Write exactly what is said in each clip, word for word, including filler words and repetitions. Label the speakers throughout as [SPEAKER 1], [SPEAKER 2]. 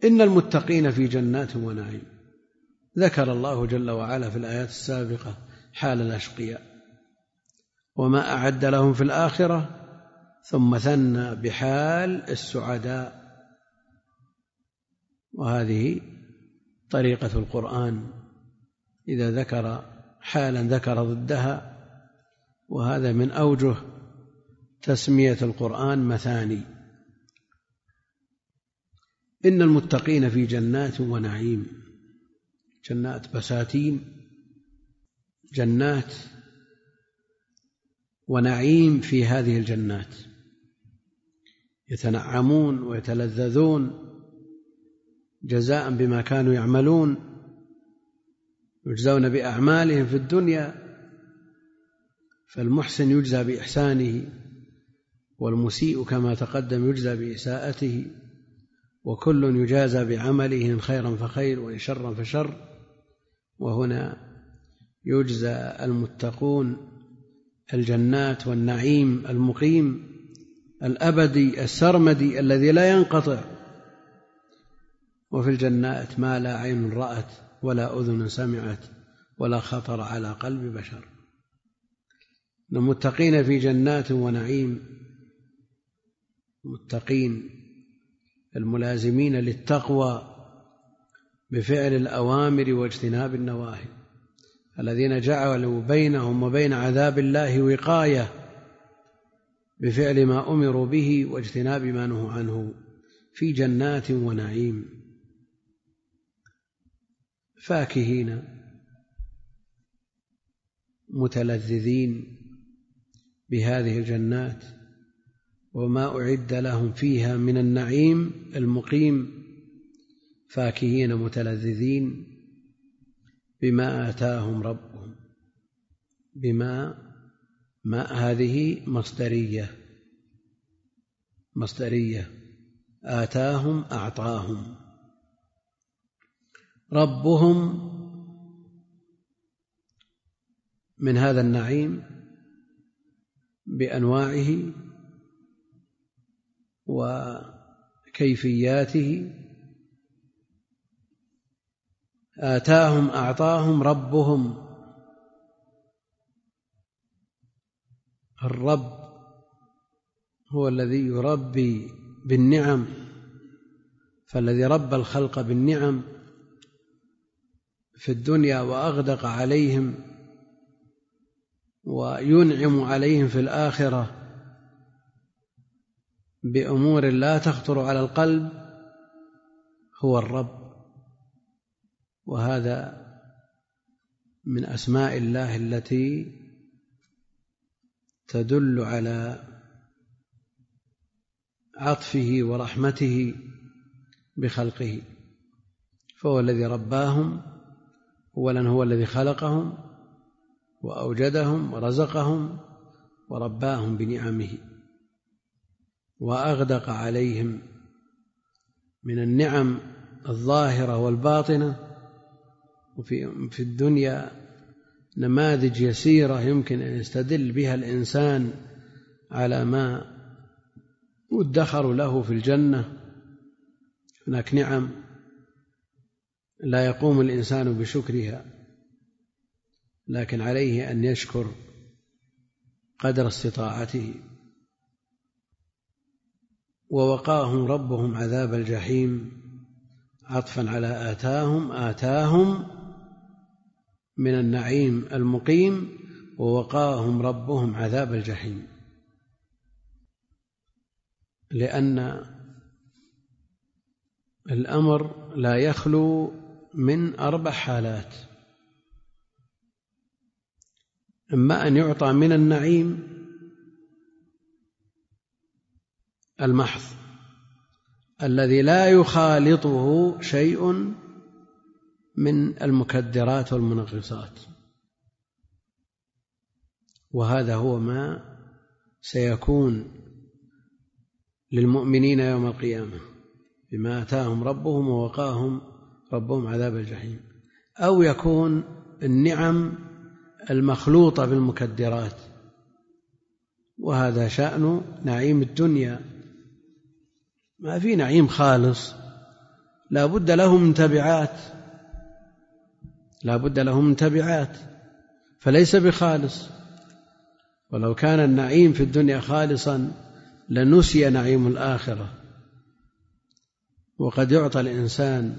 [SPEAKER 1] إن المتقين في جنات ونعيم. ذكر الله جل وعلا في الآيات السابقة حال الأشقياء وما أعد لهم في الآخرة، ثم ثنى بحال السعداء. وهذه طريقة القرآن، إذا ذكر حالا ذكر ضدها، وهذا من أوجه تسمية القرآن مثاني. إن المتقين في جنات ونعيم، جنات بساتين، جنات ونعيم في هذه الجنات، يتنعمون ويتلذذون جزاء بما كانوا يعملون، يجزون بأعمالهم في الدنيا، فالمحسن يجزى بإحسانه، والمسيء كما تقدم يجزى بإساءته، وكل يجازى بعمله إن خيرا فخير وإن شرا فشر. وهنا يجزى المتقون الجنات والنعيم المقيم الأبدي السرمدي الذي لا ينقطع. وفي الجنات ما لا عين رأت ولا أذن سمعت ولا خطر على قلب بشر. المتقين في جنات ونعيم، متقين الملازمين للتقوى بفعل الأوامر واجتناب النواهي، الذين جعلوا بينهم وبين عذاب الله وقاية بفعل ما أمروا به واجتناب ما نهوا عنه، في جنات ونعيم فاكهين متلذذين بهذه الجنات وما أعد لهم فيها من النعيم المقيم، فاكهين متلذذين بما آتاهم ربهم. بما ما هذه مصدرية مصدرية آتاهم أعطاهم ربهم من هذا النعيم بأنواعه وكيفياته. آتاهم أعطاهم ربهم، الرب هو الذي يربي بالنعم، فالذي ربى الخلق بالنعم في الدنيا وأغدق عليهم وينعم عليهم في الآخرة بأمور لا تخطر على القلب هو الرب. وهذا من أسماء الله التي تدل على عطفه ورحمته بخلقه، فهو الذي رباهم أولا، هو الذي خلقهم وأوجدهم ورزقهم ورباهم بنعمه وأغدق عليهم من النعم الظاهرة والباطنة. وفي في الدنيا نماذج يسيرة يمكن أن يستدل بها الإنسان على ما ادخر له في الجنة. هناك نعم لا يقوم الإنسان بشكرها، لكن عليه أن يشكر قدر استطاعته. ووقاهم ربهم عذاب الجحيم، عطفا على آتاهم آتاهم من النعيم المقيم، ووقاهم ربهم عذاب الجحيم، لأن الأمر لا يخلو من أربع حالات: إما أن يعطى من النعيم المحض الذي لا يخالطه شيء من المكدرات والمنغصات، وهذا هو ما سيكون للمؤمنين يوم القيامة بما آتاهم ربهم ووقاهم ربهم عذاب الجحيم. أو يكون النعم المخلوطة بالمكدرات، وهذا شأن نعيم الدنيا. ما في نعيم خالص لا بد له من تبعات لا بد له من تبعات فليس بخالص. ولو كان النعيم في الدنيا خالصا لنسي نعيم الآخرة. وقد يعطى الإنسان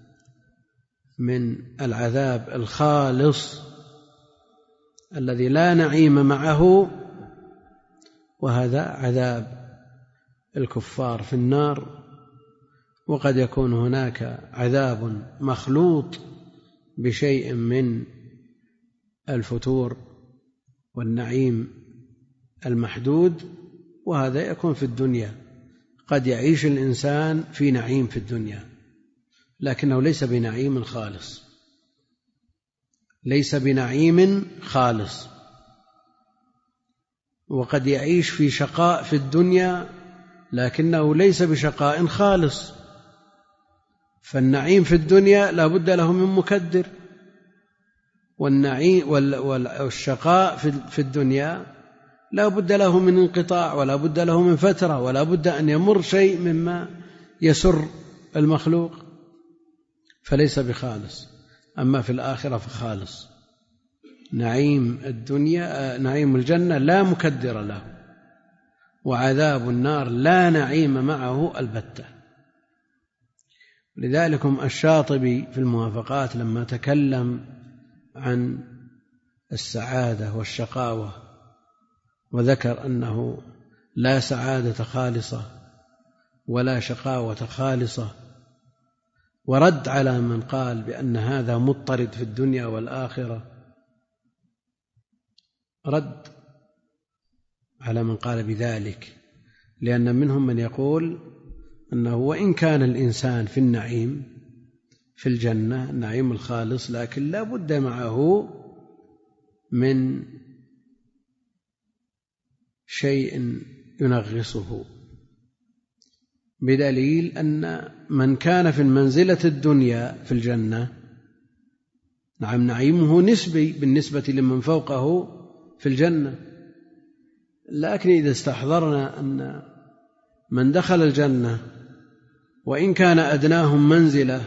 [SPEAKER 1] من العذاب الخالص الذي لا نعيم معه، وهذا عذاب الكفار في النار. وقد يكون هناك عذاب مخلوط بشيء من الفتور والنعيم المحدود، وهذا يكون في الدنيا. قد يعيش الإنسان في نعيم في الدنيا لكنه ليس بنعيم خالص ليس بنعيم خالص وقد يعيش في شقاء في الدنيا لكنه ليس بشقاء خالص. فالنعيم في الدنيا لا بد له من مكدر، والنعيم والشقاء في الدنيا لا بد له من انقطاع، ولا بد له من فترة، ولا بد أن يمر شيء مما يسر المخلوق، فليس بخالص. أما في الآخرة فخالص. نعيم الدنيا نعيم الجنة لا مكدر له، وعذاب النار لا نعيم معه البتة. لذلك الشاطبي في الموافقات لما تكلم عن السعادة والشقاوة وذكر أنه لا سعادة خالصة ولا شقاوة خالصة، ورد على من قال بأن هذا مضطرد في الدنيا والآخرة، رد على من قال بذلك، لأن منهم من يقول أنه وإن كان الإنسان في النعيم في الجنة النعيم الخالص، لكن لا بد معه من شيء ينغصه، بدليل أن من كان في المنزلة الدنيا في الجنة نعم نعيمه نسبي بالنسبة لمن فوقه في الجنة. لكن إذا استحضرنا أن من دخل الجنة وإن كان أدناهم منزلة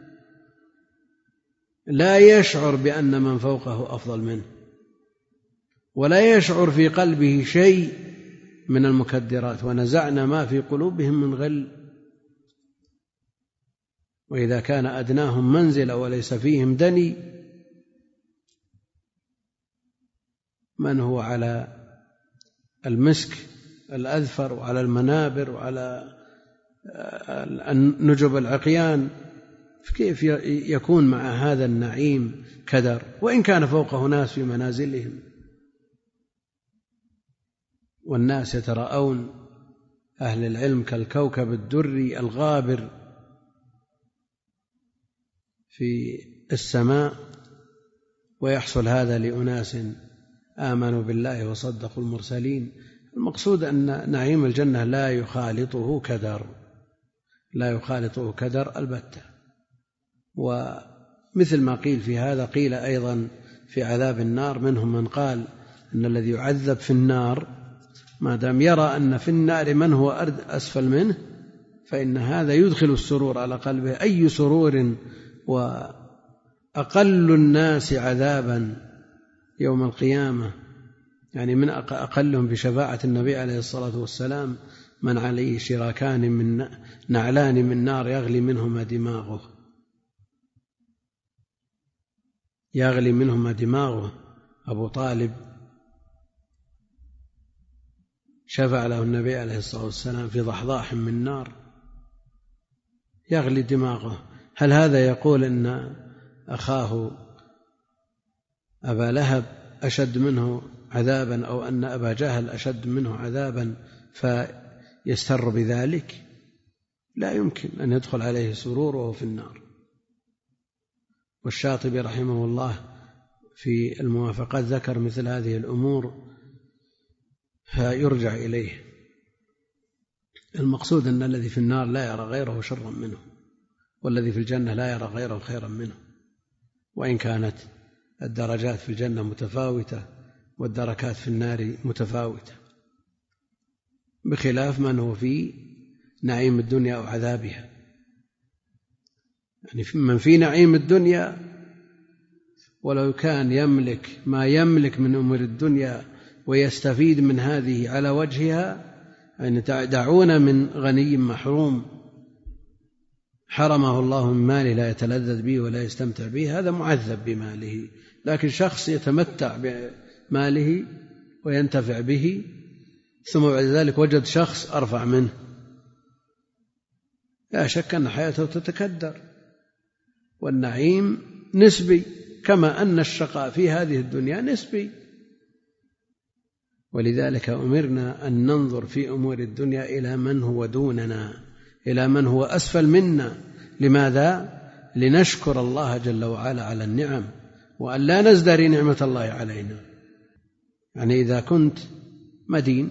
[SPEAKER 1] لا يشعر بأن من فوقه أفضل منه، ولا يشعر في قلبه شيء من المكدرات، ونزعنا ما في قلوبهم من غل. وإذا كان أدناهم منزلة وليس فيهم دني، من هو على المسك الأذفر وعلى المنابر وعلى النجب العقيان، كيف يكون مع هذا النعيم كدر وإن كان فوقه ناس في منازلهم؟ والناس يتراءون أهل العلم كالكوكب الدري الغابر في السماء، ويحصل هذا لأناس آمنوا بالله وصدقوا المرسلين. المقصود أن نعيم الجنة لا يخالطه كدر لا يخالطه كدر البتة. ومثل ما قيل في هذا قيل أيضا في عذاب النار، منهم من قال أن الذي يعذب في النار ما دام يرى أن في النار من هو أسفل منه فإن هذا يدخل السرور على قلبه. أي سرور وأقل الناس عذابا يوم القيامة، يعني من أقلهم بشفاعة النبي عليه الصلاة والسلام من عليه شراكان من نعلان من نار يغلي منهما دماغه يغلي منهما دماغه أبو طالب شفع له النبي عليه الصلاة والسلام في ضحضاح من نار يغلي دماغه. هل هذا يقول أن أخاه أبا لهب أشد منه عذابا، أو أن أبا جهل أشد منه عذابا فيستر بذلك؟ لا يمكن أن يدخل عليه سرور وهو في النار. والشاطبي رحمه الله في الموافقات ذكر مثل هذه الأمور فيرجع إليه. المقصود أن الذي في النار لا يرى غيره شرا منه، والذي في الجنة لا يرى غيره خيرا منه، وإن كانت الدرجات في الجنة متفاوتة والدركات في النار متفاوتة، بخلاف من هو في نعيم الدنيا أو عذابها. يعني من في نعيم الدنيا ولو كان يملك ما يملك من أمور الدنيا ويستفيد من هذه على وجهها، أن دعونا من غني محروم حرمه الله من ماله لا يتلذذ به ولا يستمتع به، هذا معذب بماله. لكن شخص يتمتع بماله وينتفع به ثم بعد ذلك وجد شخص أرفع منه، لا شك أن حياته تتكدر. والنعيم نسبي كما أن الشقاء في هذه الدنيا نسبي. ولذلك أمرنا أن ننظر في أمور الدنيا إلى من هو دوننا، إلى من هو أسفل منا. لماذا؟ لنشكر الله جل وعلا على النعم وأن لا نزدري نعمة الله علينا. يعني إذا كنت مدين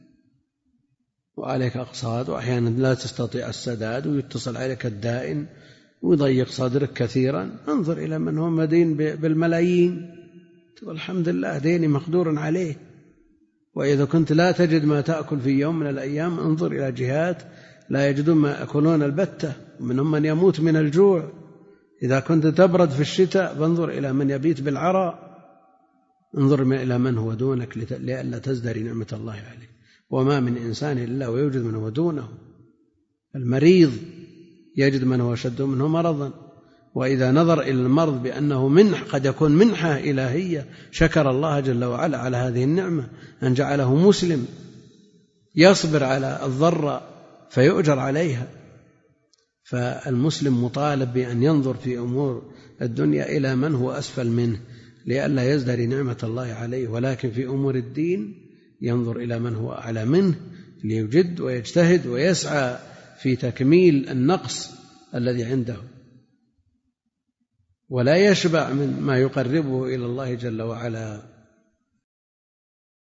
[SPEAKER 1] وعليك أقساط وأحيانا لا تستطيع السداد ويتصل عليك الدائن ويضيق صدرك كثيرا، انظر إلى من هو مدين بالملايين، تقول الحمد لله ديني مقدور عليه. وإذا كنت لا تجد ما تأكل في يوم من الأيام، انظر إلى جهات لا يجدون ما يأكلون البتة، ومنهم من يموت من الجوع. إذا كنت تبرد في الشتاء فانظر إلى من يبيت بالعراء. انظر إلى من هو دونك لئلا تزدري نعمة الله عليه. وما من إنسان إلا ويوجد من هو دونه. المريض يجد من هو أشد منه مرضا، وإذا نظر إلى المرض بأنه منح قد يكون منحة إلهية، شكر الله جل وعلا على هذه النعمة أن جعله مسلم يصبر على الضراء فيؤجر عليها. فالمسلم مطالب بأن ينظر في أمور الدنيا إلى من هو أسفل منه لئلا يزدري نعمة الله عليه، ولكن في أمور الدين ينظر إلى من هو أعلى منه ليجد ويجتهد ويسعى في تكميل النقص الذي عنده، ولا يشبع من ما يقربه إلى الله جل وعلا.